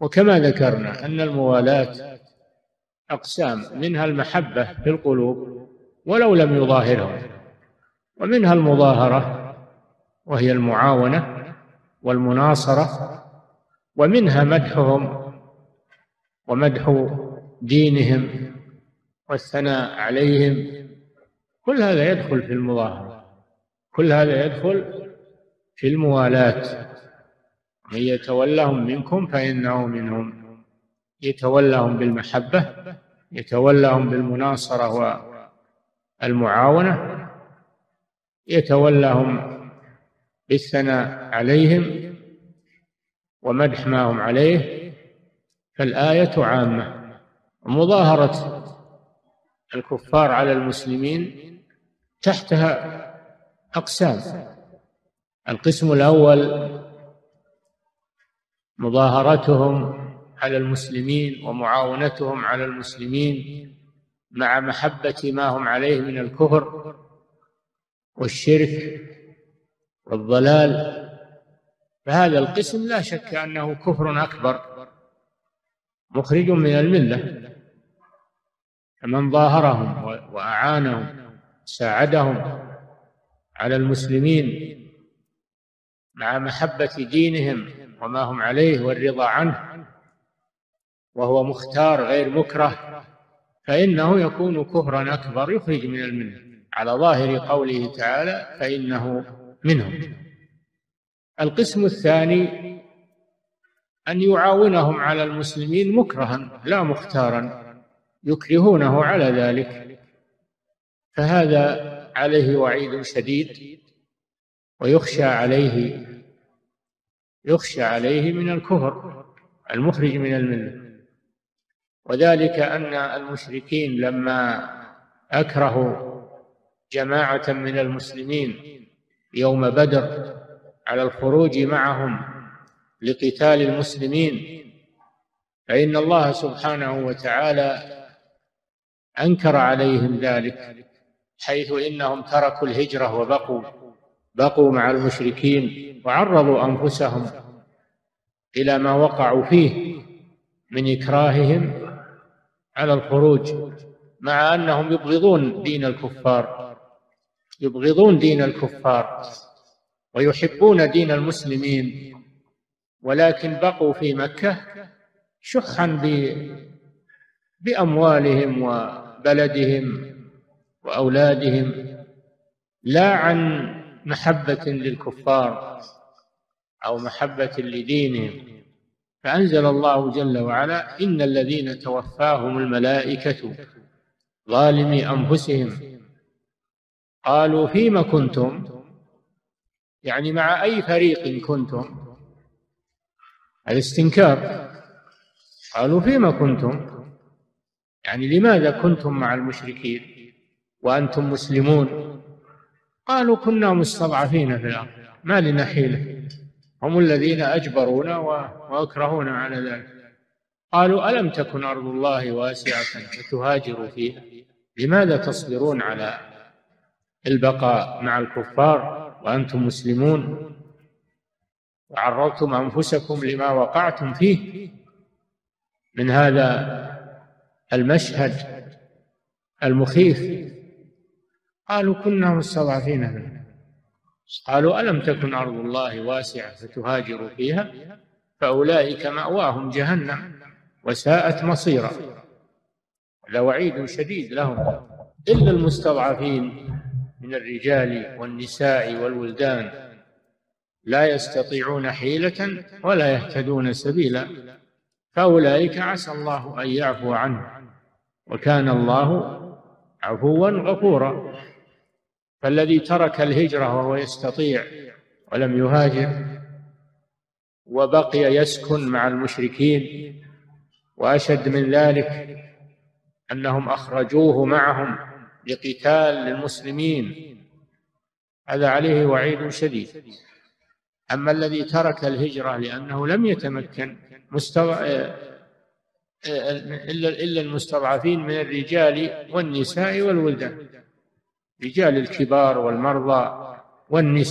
وكما ذكرنا أن الموالاة أقسام، منها المحبة في القلوب ولو لم يظاهرهم، ومنها المظاهرة وهي المعاونة والمناصرة، ومنها مدحهم ومدح دينهم والثناء عليهم. كل هذا يدخل في المظاهرة، كل هذا يدخل في الموالاة. من يتولهم منكم فإنه منهم، يتولهم بالمحبة، يتولهم بالمناصرة والمعاونة، يتولهم بالثناء عليهم ومدح ما هم عليه. فالآية عامة. مظاهرة الكفار على المسلمين تحتها أقسام. القسم الأول مظاهرتهم على المسلمين ومعاونتهم على المسلمين مع محبة ما هم عليه من الكفر والشرك والضلال، فهذا القسم لا شك أنه كفر أكبر مخرج من الملة. فمن ظاهرهم وأعانهم ساعدهم على المسلمين مع محبة دينهم وما هم عليه والرضا عنه، وهو مختار غير مكره، فإنه يكون كفرا أكبر يخرج من الملة على ظاهر قوله تعالى فإنه منهم. القسم الثاني أن يعاونهم على المسلمين مكرها لا مختارا، يكرهونه على ذلك، فهذا عليه وعيد شديد ويخشى عليه من الكفر المخرج من الملة. وذلك أن المشركين لما أكرهوا جماعة من المسلمين يوم بدر على الخروج معهم لقتال المسلمين، فإن الله سبحانه وتعالى أنكر عليهم ذلك، حيث إنهم تركوا الهجرة وبقوا مع المشركين وعرضوا أنفسهم إلى ما وقعوا فيه من إكراههم على الخروج، مع أنهم يبغضون دين الكفار ويحبون دين المسلمين، ولكن بقوا في مكة شحا بأموالهم وبلدهم وأولادهم، لا عن محبة للكفار أو محبة لدينهم. فأنزل الله جل وعلا إن الذين توفاهم الملائكة ظالمي أنفسهم قالوا فيم كنتم، يعني مع أي فريق كنتم، الاستنكار. قالوا فيم كنتم، يعني لماذا كنتم مع المشركين وأنتم مسلمون؟ قالوا كنا مستضعفين في الأرض ما لنا حيلة، هم الذين أجبرونا وأكرهونا على ذلك. قالوا ألم تكن أرض الله واسعة فتهاجروا فيها، لماذا تصبرون على البقاء مع الكفار وأنتم مسلمون وعرضتم أنفسكم لما وقعتم فيه من هذا المشهد المخيف؟ قالوا كنا مستضعفين. قالوا ألم تكن أرض الله واسعة فتهاجروا فيها فأولئك مأواهم جهنم وساءت مصيرا. هذا وعيد شديد لهم. إلا المستضعفين من الرجال والنساء والولدان لا يستطيعون حيلة ولا يهتدون سبيلا، فأولئك عسى الله أن يعفو عنهم، وكان الله عفوا غفورا. فالذي ترك الهجرة وهو يستطيع ولم يهاجر وبقي يسكن مع المشركين، وأشد من ذلك أنهم أخرجوه معهم لقتال المسلمين، هذا عليه وعيد شديد. أما الذي ترك الهجرة لأنه لم يتمكن إلا المستضعفين من الرجال والنساء والولدان، رجال الكبار والمرضى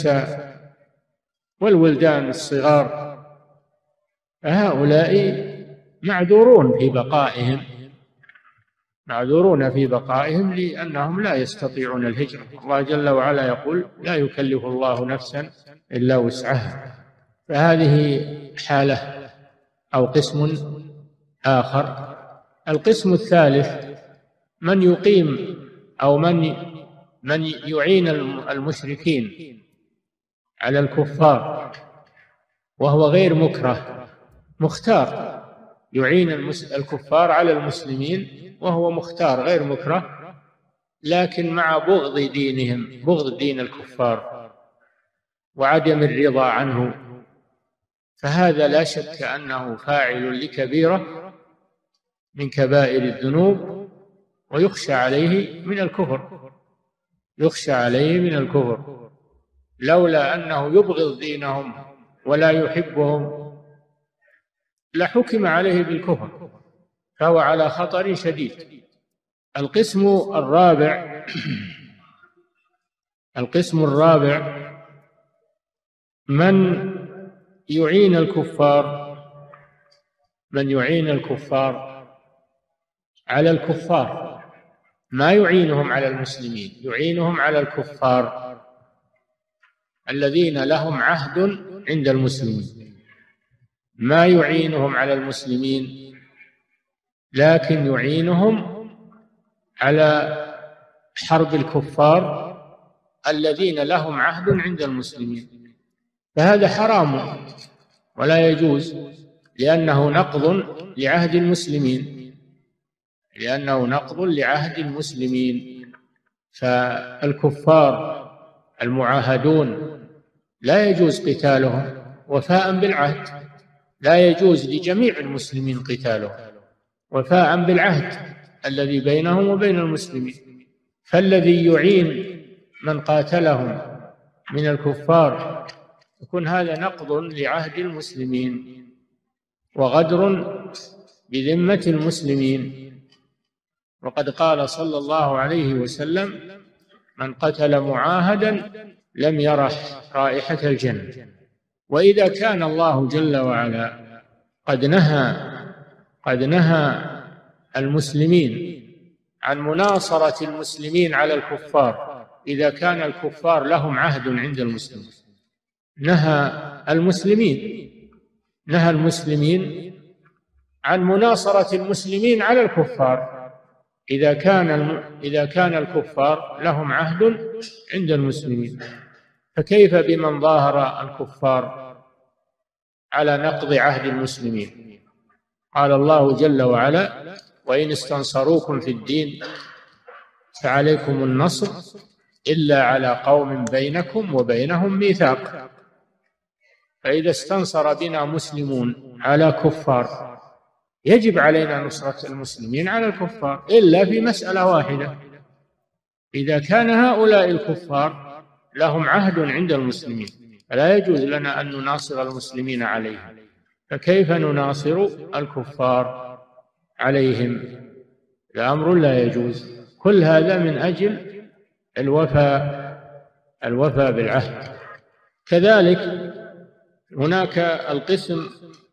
والنساء والولدان الصغار، فهؤلاء معذورون في بقائهم، معذورون في بقائهم لأنهم لا يستطيعون الهجرة. الله جل وعلا يقول: لا يكلف الله نفسا إلا وسعها. فهذه حالة أو قسم آخر. القسم الثالث من يقيم أو من يعين المشركين على الكفار وهو غير مكره، مختار، يعين الكفار على المسلمين وهو مختار غير مكره، لكن مع بغض دينهم، بغض دين الكفار وعدم الرضا عنه، فهذا لا شك أنه فاعل لكبيرة من كبائر الذنوب ويخشى عليه من الكفر، يخشى عليه من الكفر. لولا أنه يبغض دينهم ولا يحبهم لحكم عليه بالكفر، فهو على خطر شديد. القسم الرابع القسم الرابع من يعين الكفار، من يعين الكفار على الكفار، ما يعينهم على المسلمين، يعينهم على الكفار الذين لهم عهد عند المسلمين، ما يعينهم على المسلمين لكن يعينهم على حرب الكفار الذين لهم عهد عند المسلمين، فهذا حرام ولا يجوز، لأنه نقض لعهد المسلمين، لأنه نقض لعهد المسلمين. فالكفار المعاهدون لا يجوز قتالهم وفاء بالعهد، لا يجوز لجميع المسلمين قتالهم وفاء بالعهد الذي بينهم وبين المسلمين. فالذي يعين من قاتلهم من الكفار يكون هذا نقض لعهد المسلمين وغدر بذمة المسلمين. وقد قال صلى الله عليه وسلم: من قتل معاهدا لم يرح رائحة الجنة. وإذا كان الله جل وعلا قد نهى المسلمين عن مناصرة المسلمين على الكفار، إذا كان الكفار لهم عهد عند المسلمين، نهى المسلمين عن مناصرة المسلمين على الكفار إذا كان الكفار لهم عهد عند المسلمين، فكيف بمن ظاهر الكفار على نقض عهد المسلمين؟ قال الله جل وعلا: وإن استنصروكم في الدين فعليكم النصر إلا على قوم بينكم وبينهم ميثاق. فإذا استنصر بنا مسلمون على كفار يجب علينا نصرة المسلمين على الكفار، إلا في مسألة واحدة: إذا كان هؤلاء الكفار لهم عهد عند المسلمين فلا يجوز لنا أن نناصر المسلمين عليهم، فكيف نناصر الكفار عليهم؟ الأمر لا يجوز. كل هذا من أجل الوفاء بالعهد. كذلك هناك القسم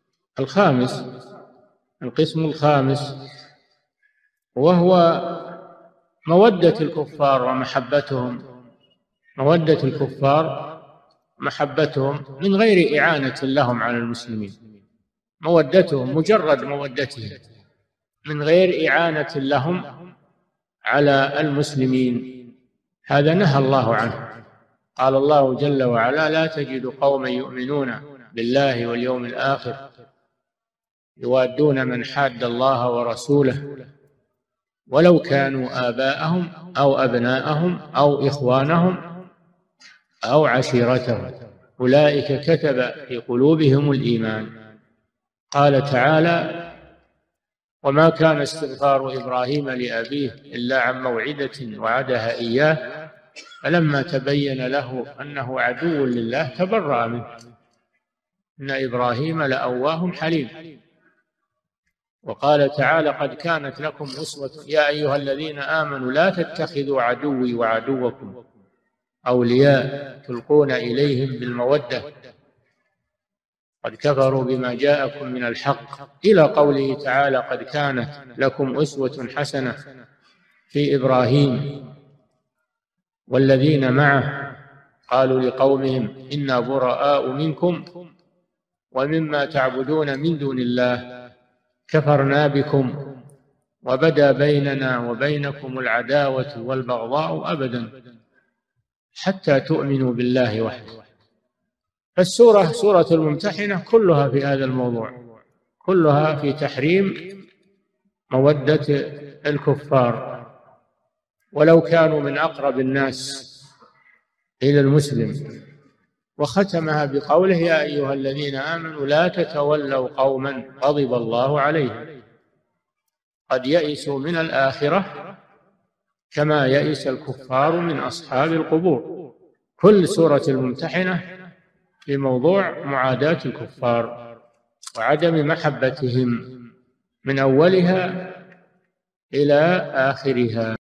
الخامس وهو مودة الكفار ومحبتهم، مودة الكفار محبتهم من غير إعانة لهم على المسلمين، مودتهم مجرد مودتهم من غير إعانة لهم على المسلمين، هذا نهى الله عنه. قال الله جل وعلا: لا تجد قوما يؤمنون بالله واليوم الآخر يوادون من حاد الله ورسوله ولو كانوا آباءهم أو أبناءهم أو إخوانهم أو عشيرتهم أولئك كتب في قلوبهم الإيمان. قال تعالى: وما كان استغفار إبراهيم لأبيه إلا عن موعدة وعدها إياه فلما تبين له أنه عدو لله تبرأ منه إن إبراهيم لأواه حليم. وقال تعالى: قد كانت لكم أسوة يا أيها الذين آمنوا لا تتخذوا عدوي وعدوكم أولياء تلقون إليهم بالمودة قد كفروا بما جاءكم من الحق، إلى قوله تعالى: قد كانت لكم أسوة حسنة في إبراهيم والذين معه قالوا لقومهم إنا براء منكم ومما تعبدون من دون الله كفرنا بكم وبدا بيننا وبينكم العداوة والبغضاء أبدا حتى تؤمنوا بالله وحده. فالسورة سورة الممتحنة كلها في هذا الموضوع، كلها في تحريم مودة الكفار ولو كانوا من أقرب الناس إلى المسلم. وختمها بقوله: يا أيها الذين آمنوا لا تتولوا قوما غضب الله عليهم قد يئسوا من الآخرة كما يئس الكفار من أصحاب القبور. كل سورة الممتحنة في موضوع معاداة الكفار وعدم محبتهم من أولها إلى آخرها.